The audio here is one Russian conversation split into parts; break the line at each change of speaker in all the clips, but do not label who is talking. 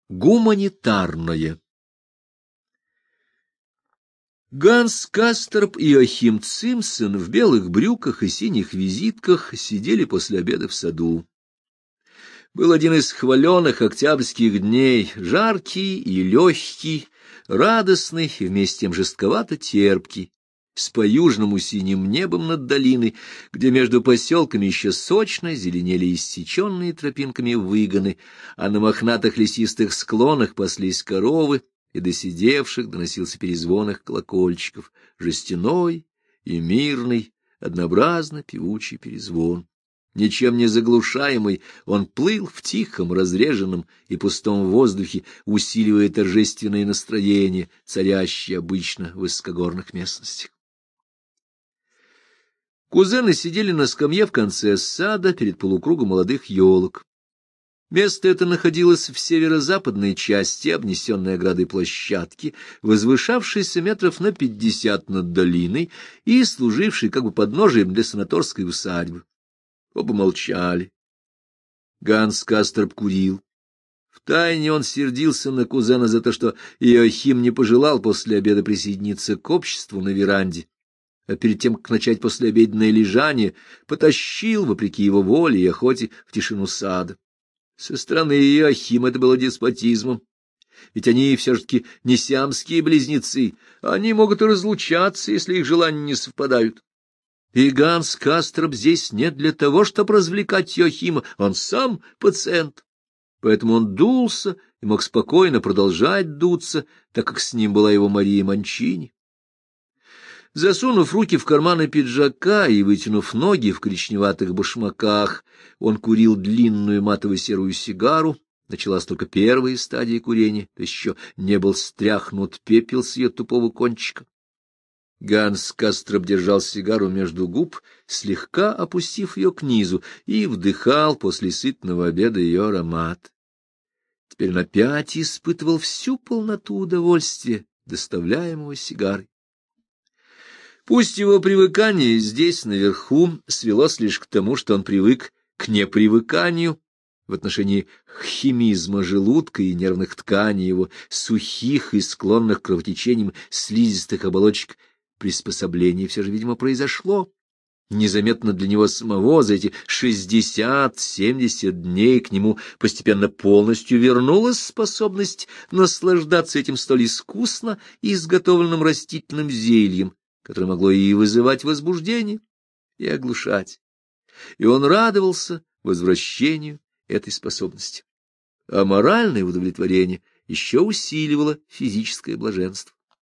Гуманитарное. Ганс Касторп и Иоахим Цимсон в белых брюках и синих визитках сидели после обеда в саду. Был один из хваленых октябрьских дней, жаркий и легкий, радостный и вместе с тем жестковато-терпкий, с по-южному синим небом над долиной, где между поселками еще сочно зеленели иссеченные тропинками выгоны, а на мохнатых лесистых склонах паслись коровы, и до сидевших доносился перезвон их колокольчиков, жестяной и мирный, однообразно певучий перезвон. Ничем не заглушаемый, он плыл в тихом, разреженном и пустом воздухе, усиливая торжественное настроение, царящее обычно в высокогорных местностях. Кузены сидели на скамье в конце сада перед полукругом молодых елок. Место это находилось в северо-западной части обнесенной оградой площадки, возвышавшейся метров на 50 над долиной и служившей как бы подножием для санаторской усадьбы. Оба молчали. Ганс Касторп курил. Втайне он сердился на кузена за то, что Иоахим не пожелал после обеда присоединиться к обществу на веранде, а перед тем, как начать послеобеденное лежание, потащил, вопреки его воле и охоте, в тишину сада. Со стороны Иоахима это было деспотизмом, ведь они все-таки не сиамские близнецы, они могут и разлучаться, если их желания не совпадают. И Ганс Касторп здесь не для того, чтобы развлекать Иоахима, он сам пациент. Поэтому он дулся и мог спокойно продолжать дуться, так как с ним была его Мария Манчини. Засунув руки в карманы пиджака и вытянув ноги в коричневатых башмаках, он курил длинную матово-серую сигару. Началась только первая стадия курения, то еще не был стряхнут пепел с ее тупого кончика. Ганс Касторп держал сигару между губ, слегка опустив ее к низу, и вдыхал после сытного обеда ее аромат. Теперь он опять испытывал всю полноту удовольствия, доставляемого сигарой. Пусть его привыкание здесь, наверху, свелось лишь к тому, что он привык к непривыканию в отношении химизма желудка и нервных тканей его, сухих и склонных к кровотечениям слизистых оболочек, приспособление все же, видимо, произошло. Незаметно для него самого за эти 60-70 дней к нему постепенно полностью вернулась способность наслаждаться этим столь искусно изготовленным растительным зельем, которое могло и вызывать возбуждение, и оглушать. И он радовался возвращению этой способности. А моральное удовлетворение еще усиливало физическое блаженство.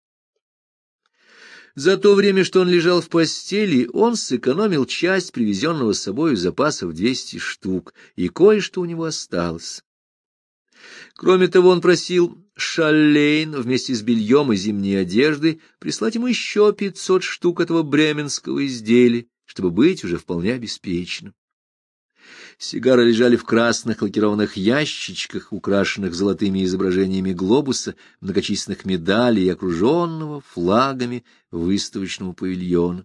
За то время, что он лежал в постели, он сэкономил часть привезенного с собой запасов 200 штук, и кое-что у него осталось. Кроме того, он просил Шаллейн вместе с бельем и зимней одеждой прислать ему еще 500 штук этого бременского изделия, чтобы быть уже вполне обеспеченным. Сигары лежали в красных лакированных ящичках, украшенных золотыми изображениями глобуса, многочисленных медалей и окруженного флагами выставочного павильона.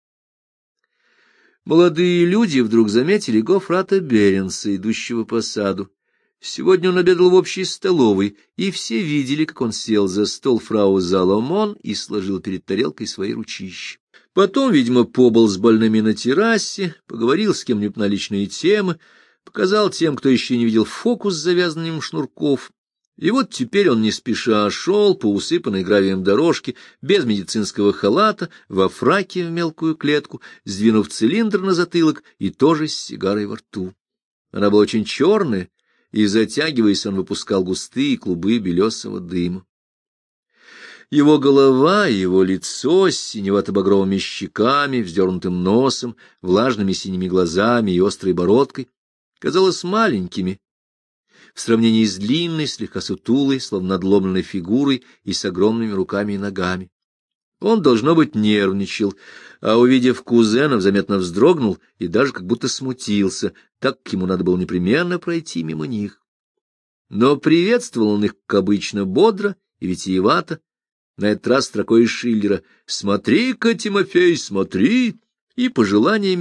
Молодые люди вдруг заметили Гофрата Беренса, идущего по саду. Сегодня он обедал в общей столовой, и все видели, как он сел за стол фрау Заломон и сложил перед тарелкой свои ручища. Потом, видимо, побыл с больными на террасе, поговорил с кем-нибудь на личные темы, показал тем, кто еще не видел, фокус с завязыванием шнурков. И вот теперь он не спеша шел по усыпанной гравием дорожке, без медицинского халата, во фраке в мелкую клетку, сдвинув цилиндр на затылок и тоже с сигарой во рту. Она была очень черная, и, затягиваясь, он выпускал густые клубы белесого дыма. Его голова и его лицо с синевато-багровыми щеками, вздернутым носом, влажными синими глазами и острой бородкой казалось маленькими в сравнении с длинной, слегка сутулой, словно надломленной фигурой и с огромными руками и ногами. Он, должно быть, нервничал, а, увидев кузенов, заметно вздрогнул и даже как будто смутился, так как ему надо было непременно пройти мимо них. Но приветствовал он их, как обычно, бодро и витиевато, на этот раз строкой из Шиллера: «Смотри-ка, Тимофей, смотри!» и пожеланиями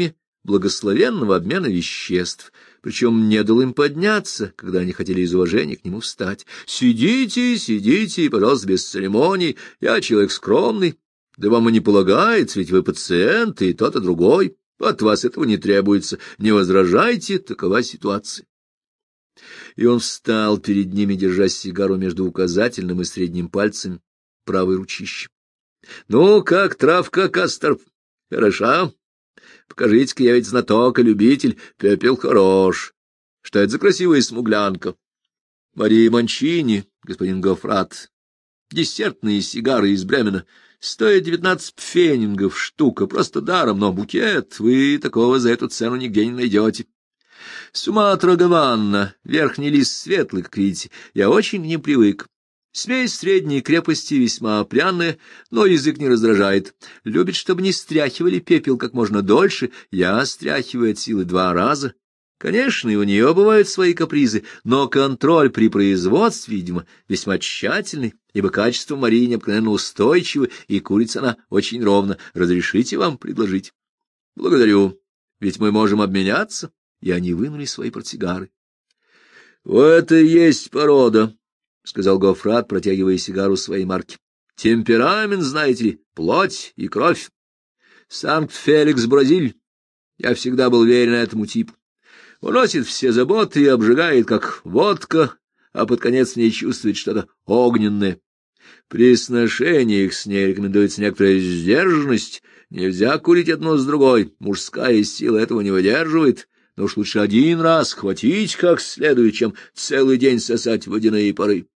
благословенного обмена веществ, причем не дал им подняться, когда они хотели из уважения к нему встать. «Сидите, сидите, пожалуйста, без церемоний, я человек скромный, да вам и не полагается, ведь вы пациент, и тот, и другой, от вас этого не требуется, не возражайте, такова ситуация». И он встал перед ними, держа сигару между указательным и средним пальцами правой ручищи. — Ну, как травка, Касторп? Хороша? Покажите-ка, я ведь знаток и любитель, пепел хорош. Что это за красивая смуглянка? Мария Манчини, господин Гофрат. Десертные сигары из Бремена. Стоят 19 пфенингов штука, просто даром, но букет вы такого за эту цену нигде не найдете. Суматра Гаванна, верхний лист светлый, как видите, я очень к ним привык. Смесь средней крепости, весьма пряная, но язык не раздражает. Любит, чтобы не стряхивали пепел как можно дольше, я стряхиваю от силы 2 раза. Конечно, и у нее бывают свои капризы, но контроль при производстве, видимо, весьма тщательный, ибо качество Марии необыкновенно устойчиво, и курится она очень ровно. Разрешите вам предложить? Благодарю, ведь мы можем обменяться. И они вынули свои портсигары. — Вот и есть порода, — сказал Гофрат, протягивая сигару своей марки. — Темперамент, знаете ли, плоть и кровь. Санкт-Феликс, Бразиль. Я всегда был верен этому типу. Уносит все заботы и обжигает, как водка, а под конец в ней чувствует что-то огненное. При сношениях с ней рекомендуется некоторая сдержанность. Нельзя курить одно с другой. Мужская сила этого не выдерживает. Но уж лучше один раз хватить как следует, чем целый день сосать водяные пары.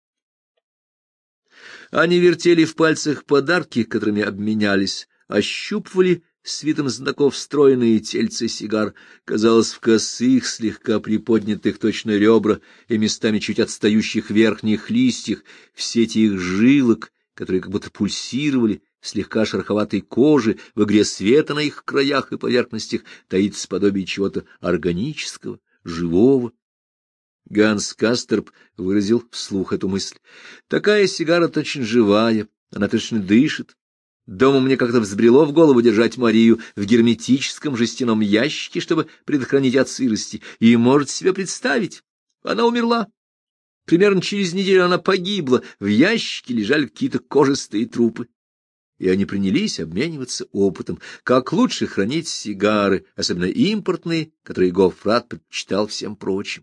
Они вертели в пальцах подарки, которыми обменялись, ощупывали с видом знаков стройные тельцы сигар, казалось, в косых, слегка приподнятых точно ребра и местами чуть отстающих верхних листьях, в сети их жилок, которые как будто пульсировали, слегка шероховатой кожи, в игре света на их краях и поверхностях таится подобие чего-то органического, живого. Ганс Касторп выразил вслух эту мысль. Такая сигара точно живая, она точно дышит. Дома мне как-то взбрело в голову держать Марию в герметическом жестяном ящике, чтобы предохранить от сырости, и можете себе представить, она умерла. Примерно через неделю она погибла, в ящике лежали какие-то кожистые трупы. И они принялись обмениваться опытом, как лучше хранить сигары, особенно импортные, которые Гофрат предпочитал всем прочим.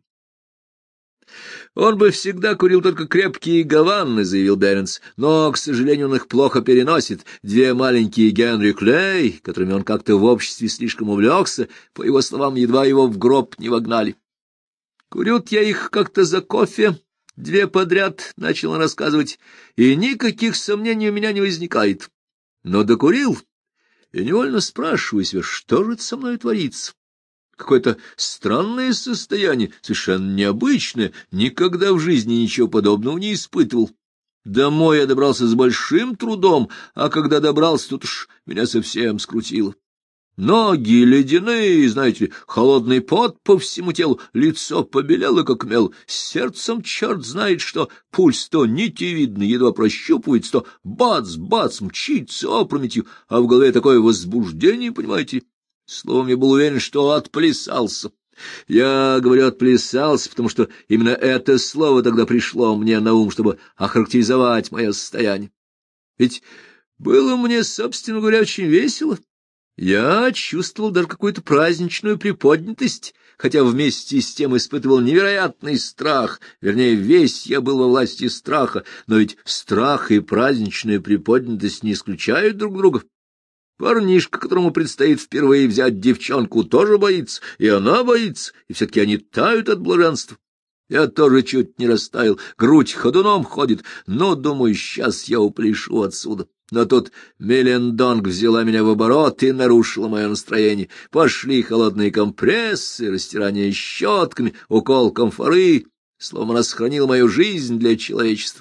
«Он бы всегда курил только крепкие гаванны», — заявил Беренс, «но, к сожалению, он их плохо переносит. 2 маленькие Генри Клей, которыми он как-то в обществе слишком увлекся, по его словам, едва его в гроб не вогнали. Курют я их как-то за кофе, 2 подряд», — начал он рассказывать, — «и никаких сомнений у меня не возникает. Но докурил, и невольно спрашиваю себя, что же это со мной творится. Какое-то странное состояние, совершенно необычное, никогда в жизни ничего подобного не испытывал. Домой я добрался с большим трудом, а когда добрался, тут уж меня совсем скрутило. Ноги ледяные, знаете ли, холодный пот по всему телу, лицо побелело, как мел, с сердцем черт знает что, пульс то нитевидный, едва прощупывается, то бац-бац мчится опрометью, а в голове такое возбуждение, понимаете. Словом, я был уверен, что отплясался. Я говорю «отплясался», потому что именно это слово тогда пришло мне на ум, чтобы охарактеризовать мое состояние. Ведь было мне, собственно говоря, очень весело. Я чувствовал даже какую-то праздничную приподнятость, хотя вместе с тем испытывал невероятный страх, вернее, весь я был во власти страха, но ведь страх и праздничная приподнятость не исключают друг друга. Парнишка, которому предстоит впервые взять девчонку, тоже боится, и она боится, и все-таки они тают от блаженства. Я тоже чуть не растаял, грудь ходуном ходит, но, думаю, сейчас я упляшу отсюда. Но тут Мелендонг взяла меня в оборот и нарушила мое настроение. Пошли холодные компрессы, растирание щетками, укол камфоры. Словом, она сохранила мою жизнь для человечества.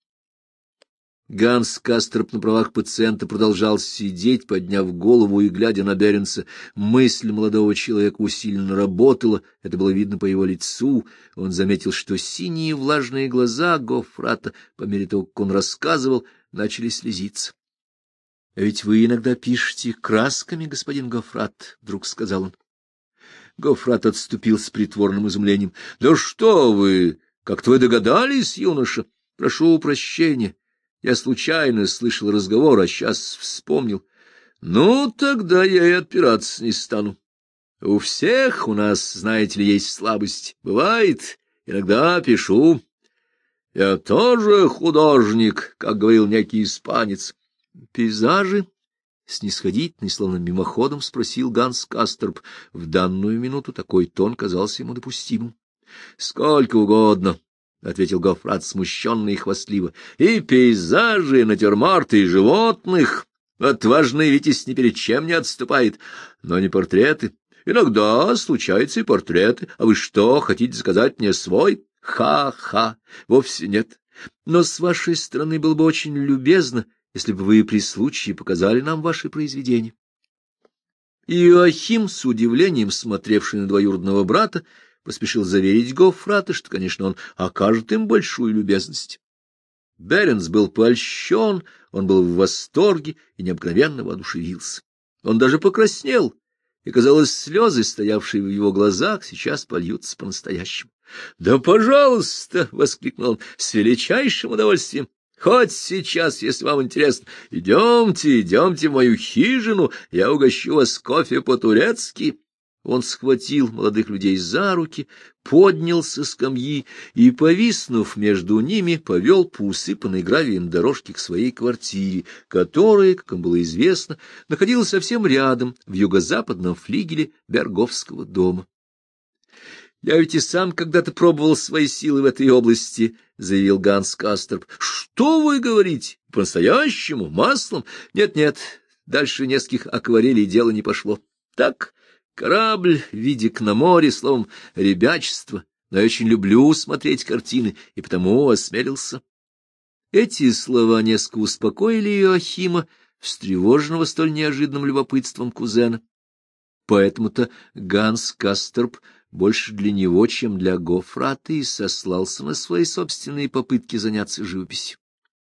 Ганс Касторп на правах пациента продолжал сидеть, подняв голову и глядя на Беренса. Мысль молодого человека усиленно работала, это было видно по его лицу. Он заметил, что синие влажные глаза Гофрата, по мере того, как он рассказывал, начали слезиться. — А ведь вы иногда пишете красками, господин Гофрат, — вдруг сказал он. Гоффрат отступил с притворным изумлением. — Да что вы! Как-то вы догадались, юноша? Прошу прощения. Я случайно слышал разговор, а сейчас вспомнил. Ну, тогда я и отпираться не стану. У всех у нас, знаете ли, есть слабость. Бывает, иногда пишу. Я тоже художник, как говорил некий испанец. Пейзажи? Снисходительный, словно мимоходом, спросил Ганс Касторп. В данную минуту такой тон казался ему допустимым. — Сколько угодно, — ответил Гоффрат смущенно и хвастливо. — И пейзажи, и натюрморты, и животных. Отважный Витязь ни перед чем не отступает. Но не портреты. Иногда случаются и портреты. А вы что, хотите заказать мне свой? Ха-ха, вовсе нет. Но с вашей стороны было бы очень любезно, если бы вы при случае показали нам ваши произведения. Иоахим, с удивлением смотревший на двоюродного брата, поспешил заверить Гоффрата, что, конечно, он окажет им большую любезность. Беренс был польщен, он был в восторге и необыкновенно воодушевился. Он даже покраснел, и, казалось, слезы, стоявшие в его глазах, сейчас польются по-настоящему. — Да, пожалуйста! — воскликнул он с величайшим удовольствием. — Хоть сейчас, если вам интересно. Идемте, идемте в мою хижину, я угощу вас кофе по-турецки. Он схватил молодых людей за руки, поднял со скамьи и, повиснув между ними, повел по усыпанной гравием дорожке к своей квартире, которая, как им было известно, находилась совсем рядом, в юго-западном флигеле Берговского дома. — Я ведь и сам когда-то пробовал свои силы в этой области, — заявил Ганс Касторп. — Что вы говорите? По-настоящему? Маслом? Нет-нет, дальше нескольких акварелей дело не пошло. Так... Корабль, видик на море, словом, ребячество, но я очень люблю смотреть картины, и потому осмелился. Эти слова несколько успокоили Иоахима, встревоженного столь неожиданным любопытством кузена. Поэтому-то Ганс Касторп больше для него, чем для Гоффрата, и сослался на свои собственные попытки заняться живописью.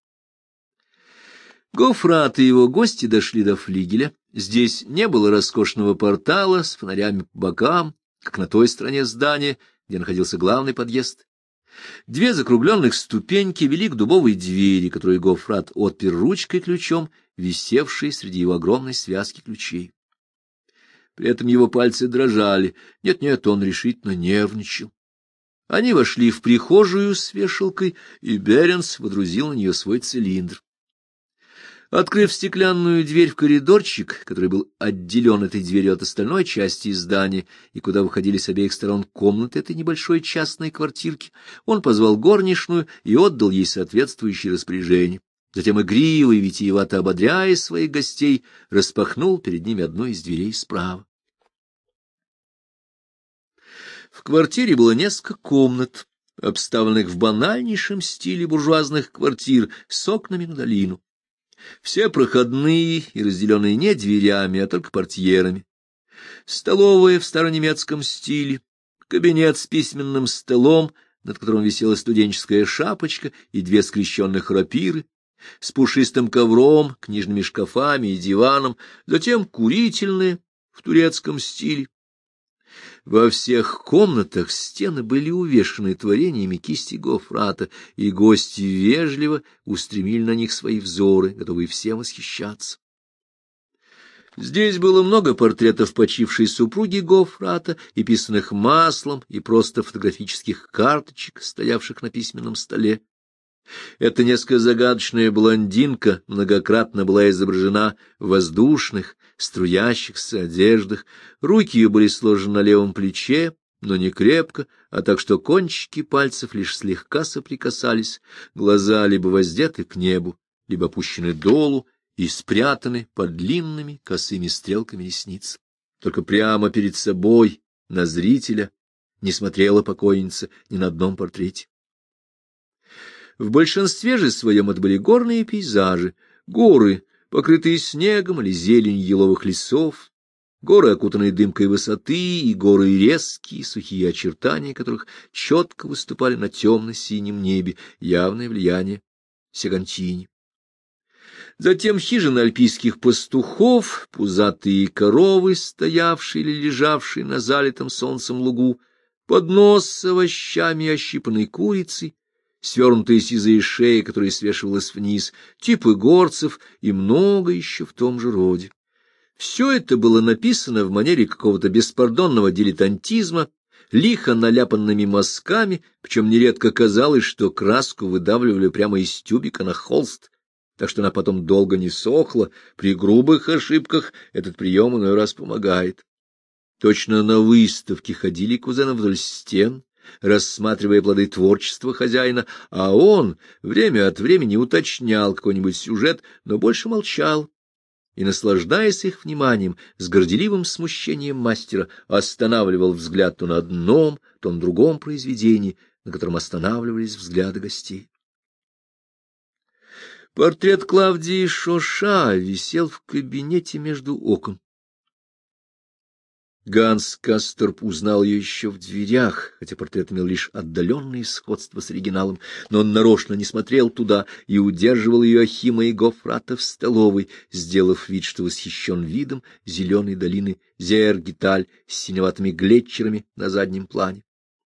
Гоффрат и его гости дошли до флигеля. Здесь не было роскошного портала с фонарями по бокам, как на той стороне здания, где находился главный подъезд. Две закругленных ступеньки вели к дубовой двери, которую Гоффрат отпер ручкой-ключом, висевшей среди его огромной связки ключей. При этом его пальцы дрожали. Нет-нет, он решительно нервничал. Они вошли в прихожую с вешалкой, и Беренс водрузил на нее свой цилиндр. Открыв стеклянную дверь в коридорчик, который был отделен этой дверью от остальной части здания и куда выходили с обеих сторон комнаты этой небольшой частной квартирки, он позвал горничную и отдал ей соответствующее распоряжение. Затем игриво и витиевато ободряя своих гостей, распахнул перед ними одну из дверей справа. В квартире было несколько комнат, обставленных в банальнейшем стиле буржуазных квартир с окнами на долину. Все проходные и разделенные не дверями, а только портьерами. Столовая в старонемецком стиле, кабинет с письменным столом, над которым висела студенческая шапочка и две скрещенных рапиры, с пушистым ковром, книжными шкафами и диваном, затем курительная в турецком стиле. Во всех комнатах стены были увешаны творениями кисти Гоффрата, и гости вежливо устремили на них свои взоры, готовые всем восхищаться. Здесь было много портретов почившей супруги Гоффрата, и писанных маслом, и просто фотографических карточек, стоявших на письменном столе. Эта несколько загадочная блондинка многократно была изображена в воздушных, струящихся одеждах. Руки ее были сложены на левом плече, но не крепко, а так что кончики пальцев лишь слегка соприкасались, глаза либо воздеты к небу, либо опущены долу и спрятаны под длинными косыми стрелками ресниц. Только прямо перед собой, на зрителя, не смотрела покойница ни на одном портрете. В большинстве же своем это были горные пейзажи, горы, покрытые снегом или зеленью еловых лесов, горы, окутанные дымкой высоты, и горы резкие, сухие очертания которых четко выступали на темно-синем небе, явное влияние Сегантини. Затем хижины альпийских пастухов, пузатые коровы, стоявшие или лежавшие на залитом солнцем лугу, поднос с овощами и ощипанной курицей, свернутые сизые шеи, которая свешивалась вниз, типы горцев и много еще в том же роде. Все это было написано в манере какого-то беспардонного дилетантизма, лихо наляпанными мазками, причем нередко казалось, что краску выдавливали прямо из тюбика на холст, так что она потом долго не сохла. При грубых ошибках этот прием иной раз помогает. Точно на выставке ходили кузены вдоль стен, рассматривая плоды творчества хозяина, а он время от времени уточнял какой-нибудь сюжет, но больше молчал, и, наслаждаясь их вниманием, с горделивым смущением мастера останавливал взгляд то на одном, то на другом произведении, на котором останавливались взгляды гостей. Портрет Клавдии Шоша висел в кабинете между окон. Ганс Касторп узнал ее еще в дверях, хотя портрет имел лишь отдаленное сходство с оригиналом, но он нарочно не смотрел туда и удерживал Иоахима и Гофрата в столовой, сделав вид, что восхищен видом зеленой долины Зеергиталь с синеватыми глетчерами на заднем плане.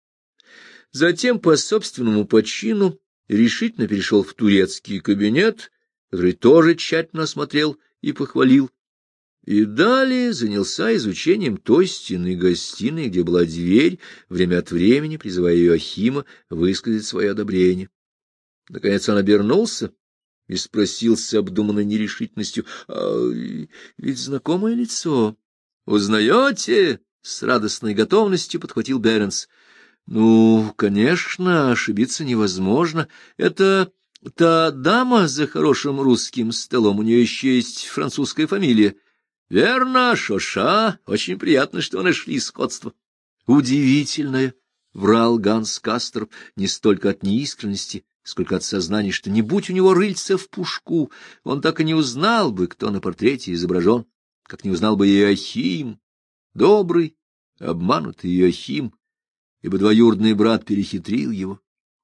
Затем, по собственному почину, решительно перешел в турецкий кабинет, который тоже тщательно осмотрел и похвалил, и далее занялся изучением той стены гостиной, где была дверь, время от времени призывая Иоахима высказать свое одобрение. Наконец он обернулся и спросил с обдуманной нерешительностью: ведь знакомое лицо. — Узнаете? — с радостной готовностью подхватил Беренс. — Ну, конечно, ошибиться невозможно. Это та дама за хорошим русским столом, у нее еще есть французская фамилия. — Верно, Шоша. Очень приятно, что нашли сходство. — Удивительное, — врал Ганс Касторп, не столько от неискренности, сколько от сознания, что не будь у него рыльца в пушку, он так и не узнал бы, кто на портрете изображен, как не узнал бы Иоахим, добрый, обманутый Иоахим, ибо двоюродный брат перехитрил его.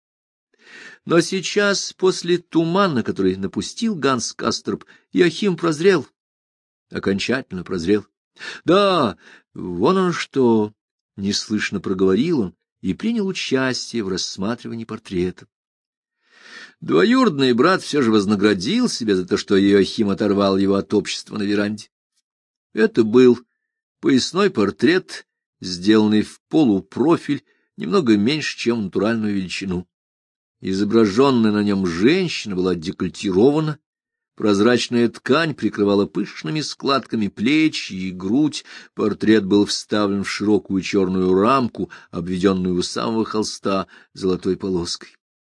Но сейчас, после тумана, который напустил Ганс Касторп, Иоахим прозрел, окончательно прозрел. — Да, вон он что! — неслышно проговорил он и принял участие в рассматривании портрета. Двоюродный брат все же вознаградил себя за то, что Иоахим оторвал его от общества на веранде. Это был поясной портрет, сделанный в полупрофиль, немного меньше, чем в натуральную величину. Изображенная на нем женщина была декольтирована, прозрачная ткань прикрывала пышными складками плечи и грудь, портрет был вставлен в широкую черную рамку, обведенную у самого холста золотой полоской.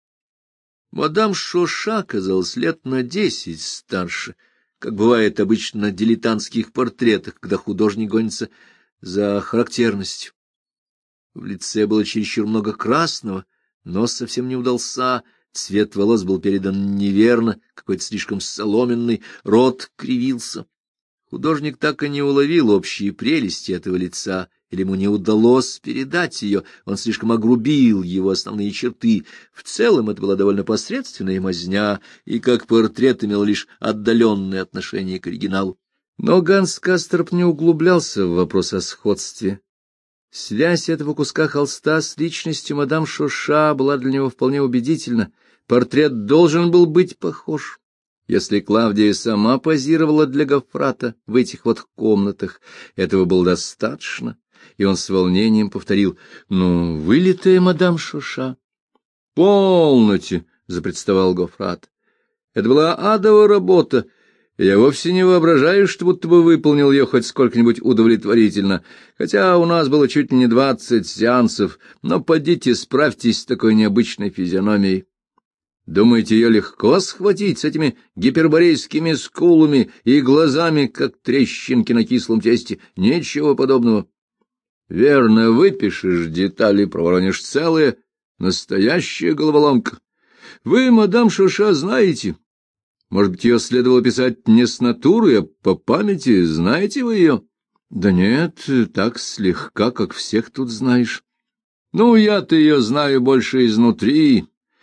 Мадам Шоша казалась лет на 10 старше, как бывает обычно на дилетантских портретах, когда художник гонится за характерностью. В лице было чересчур много красного, нос совсем не удался, цвет волос был передан неверно, какой-то слишком соломенный, рот кривился. Художник так и не уловил общие прелести этого лица, или ему не удалось передать ее, он слишком огрубил его основные черты. В целом это была довольно посредственная мазня, и как портрет имел лишь отдаленное отношение к оригиналу. Но Ганс Касторп не углублялся в вопрос о сходстве. Связь этого куска холста с личностью мадам Шоша была для него вполне убедительна. Портрет должен был быть похож. Если Клавдия сама позировала для Гофрата в этих вот комнатах, этого было достаточно, и он с волнением повторил: «Ну, вылитая мадам Шоша». «Полноте», — запротестовал Гофрат. «Это была адова работа. Я вовсе не воображаю, что будто бы выполнил ее хоть сколько-нибудь удовлетворительно, хотя у нас было чуть ли не 20 сеансов, но подите справьтесь с такой необычной физиономией. Думаете, ее легко схватить с этими гиперборейскими скулами и глазами, как трещинки на кислом тесте? Ничего подобного. Верно, выпишешь детали, проворонишь целое, настоящая головоломка. Вы, мадам Шоша, знаете? Может быть, ее следовало писать не с натуры, а по памяти? Знаете вы ее? Да нет, так слегка, как всех тут знаешь. Ну, я-то ее знаю больше изнутри.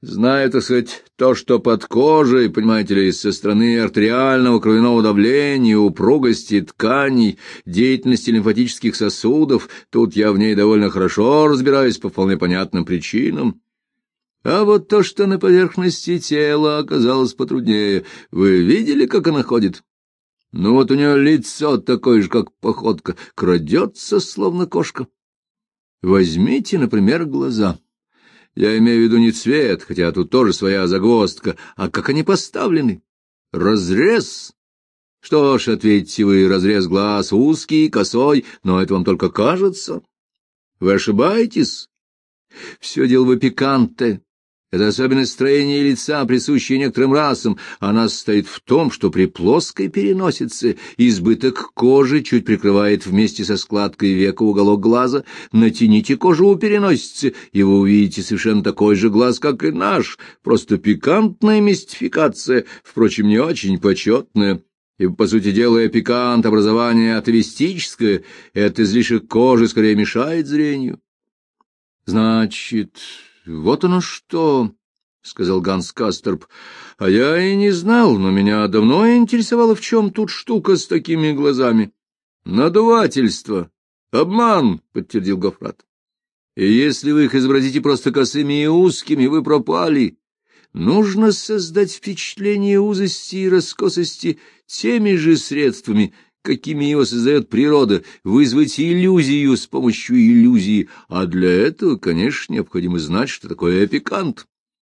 Зная, так сказать, то, что под кожей, понимаете ли, со стороны артериального кровяного давления, упругости тканей, деятельности лимфатических сосудов, тут я в ней довольно хорошо разбираюсь по вполне понятным причинам. А вот то, что на поверхности тела, оказалось потруднее. Вы видели, как она ходит? Ну вот у нее лицо такое же, как походка, крадется, словно кошка. Возьмите, например, глаза. Я имею в виду не цвет, хотя тут тоже своя загвоздка, а как они поставлены. Разрез. Что ж, ответите вы, разрез глаз узкий, косой, но это вам только кажется. Вы ошибаетесь. Все дело в пиканте. Это особенность строения лица, присущая некоторым расам. Она состоит в том, что при плоской переносице избыток кожи чуть прикрывает вместе со складкой века уголок глаза. Натяните кожу у переносицы, и вы увидите совершенно такой же глаз, как и наш. Просто пикантная мистификация, впрочем, не очень почетная. Ибо, по сути дела, пикант, образование атовистическое, это излишек кожи скорее мешает зрению. Значит... Вот оно что, — сказал Ганс Касторп, — а я и не знал, но меня давно интересовало, в чем тут штука с такими глазами. Надувательство, обман, — подтвердил Гоффрат. И если вы их изобразите просто косыми и узкими, вы пропали. Нужно создать впечатление узости и раскосости теми же средствами, какими его создает природа, вызвать иллюзию с помощью иллюзии, а для этого, конечно, необходимо знать, что такое пикант.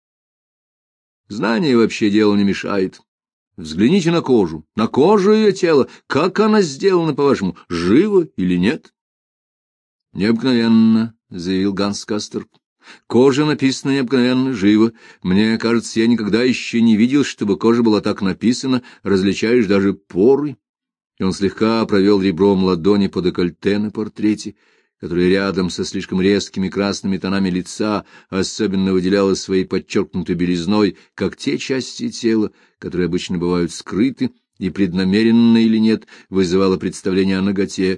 Знание вообще делу не мешает. Взгляните на кожу ее тела, как она сделана, по-вашему, живо или нет? — Необыкновенно, — заявил Ганс Касторп. — Кожа написана необыкновенно живо. Мне кажется, я никогда еще не видел, чтобы кожа была так написана, различаешь даже поры. И он слегка провел ребром ладони по декольте на портрете, которое рядом со слишком резкими красными тонами лица особенно выделялось своей подчеркнутой белизной, как те части тела, которые обычно бывают скрыты, и преднамеренно или нет вызывало представление о наготе.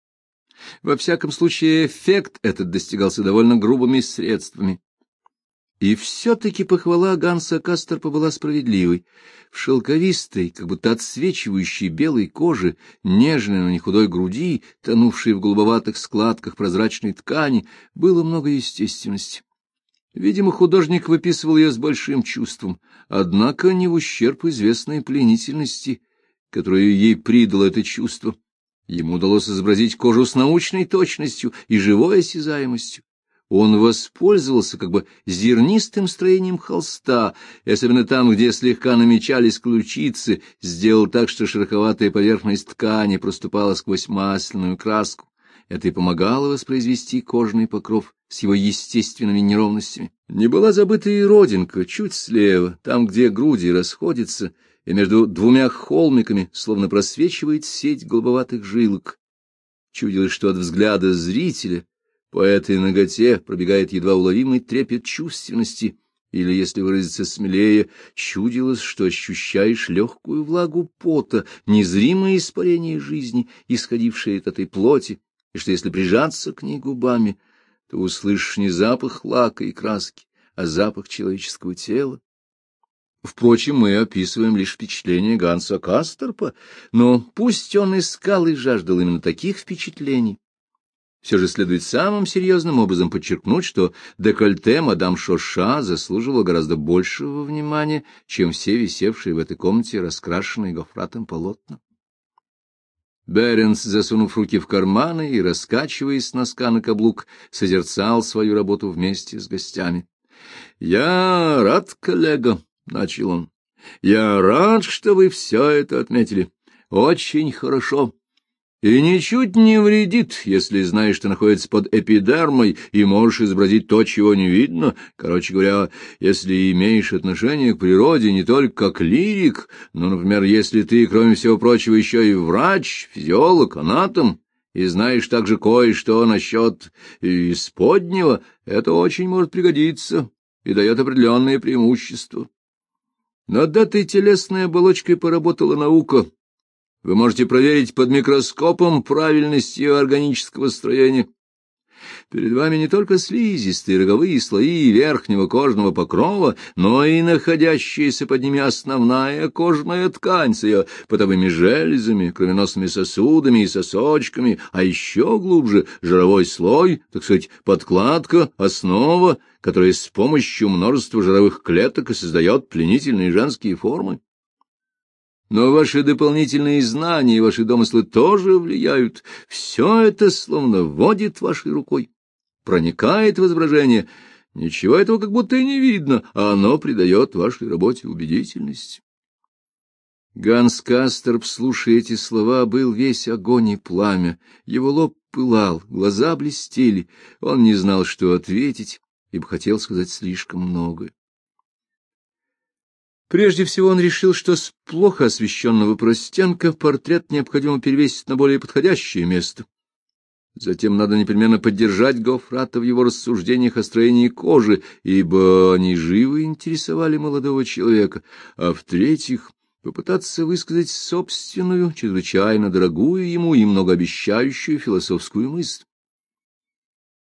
Во всяком случае, эффект этот достигался довольно грубыми средствами. И все-таки похвала Ганса Касторпа была справедливой. В шелковистой, как будто отсвечивающей белой коже, нежной, но не худой груди, тонувшей в голубоватых складках прозрачной ткани, было много естественности. Видимо, художник выписывал ее с большим чувством, однако не в ущерб известной пленительности, которую ей придало это чувство. Ему удалось изобразить кожу с научной точностью и живой осязаемостью. Он воспользовался как бы зернистым строением холста, и особенно там, где слегка намечались ключицы, сделал так, что шероховатая поверхность ткани проступала сквозь масляную краску. Это и помогало воспроизвести кожный покров с его естественными неровностями. Не была забыта и родинка, чуть слева, там, где груди расходятся, и между двумя холмиками словно просвечивает сеть голубоватых жилок. Чудилось, что от взгляда зрителя по этой наготе пробегает едва уловимый трепет чувственности, или, если выразиться смелее, чудилось, что ощущаешь легкую влагу пота, незримое испарение жизни, исходившее от этой плоти, и что, если прижаться к ней губами, то услышишь не запах лака и краски, а запах человеческого тела. Впрочем, мы описываем лишь впечатления Ганса Касторпа, но пусть он искал и жаждал именно таких впечатлений, все же следует самым серьезным образом подчеркнуть, что декольте мадам Шоша заслуживало гораздо большего внимания, чем все висевшие в этой комнате раскрашенные Гоффратом полотна. Беренс, засунув руки в карманы и раскачиваясь с носка на каблук, созерцал свою работу вместе с гостями. — Я рад, коллега, — начал он. — Я рад, что вы все это отметили. Очень хорошо. И ничуть не вредит, если знаешь, что находится под эпидермой, и можешь изобразить то, чего не видно. Короче говоря, если имеешь отношение к природе не только как лирик, но, например, если ты, кроме всего прочего, еще и врач, физиолог, анатом, и знаешь также кое-что насчет исподнего, это очень может пригодиться и дает определенные преимущества. Над этой телесной оболочкой поработала наука. Вы можете проверить под микроскопом правильность ее органического строения. Перед вами не только слизистые роговые слои верхнего кожного покрова, но и находящаяся под ними основная кожная ткань с ее потовыми железами, кровеносными сосудами и сосочками, а еще глубже жировой слой, так сказать, подкладка, основа, которая с помощью множества жировых клеток и создает пленительные женские формы. Но ваши дополнительные знания и ваши домыслы тоже влияют. Все это словно водит вашей рукой, проникает в изображение. Ничего этого как будто и не видно, а оно придает вашей работе убедительность. Ганс Касторп, слушая эти слова, был весь огонь и пламя. Его лоб пылал, глаза блестели. Он не знал, что ответить, ибо хотел сказать слишком многое. Прежде всего он решил, что с плохо освещенного простенка портрет необходимо перевесить на более подходящее место. Затем надо непременно поддержать Гоффрата в его рассуждениях о строении кожи, ибо они живо интересовали молодого человека, а в-третьих, попытаться высказать собственную, чрезвычайно дорогую ему и многообещающую философскую мысль.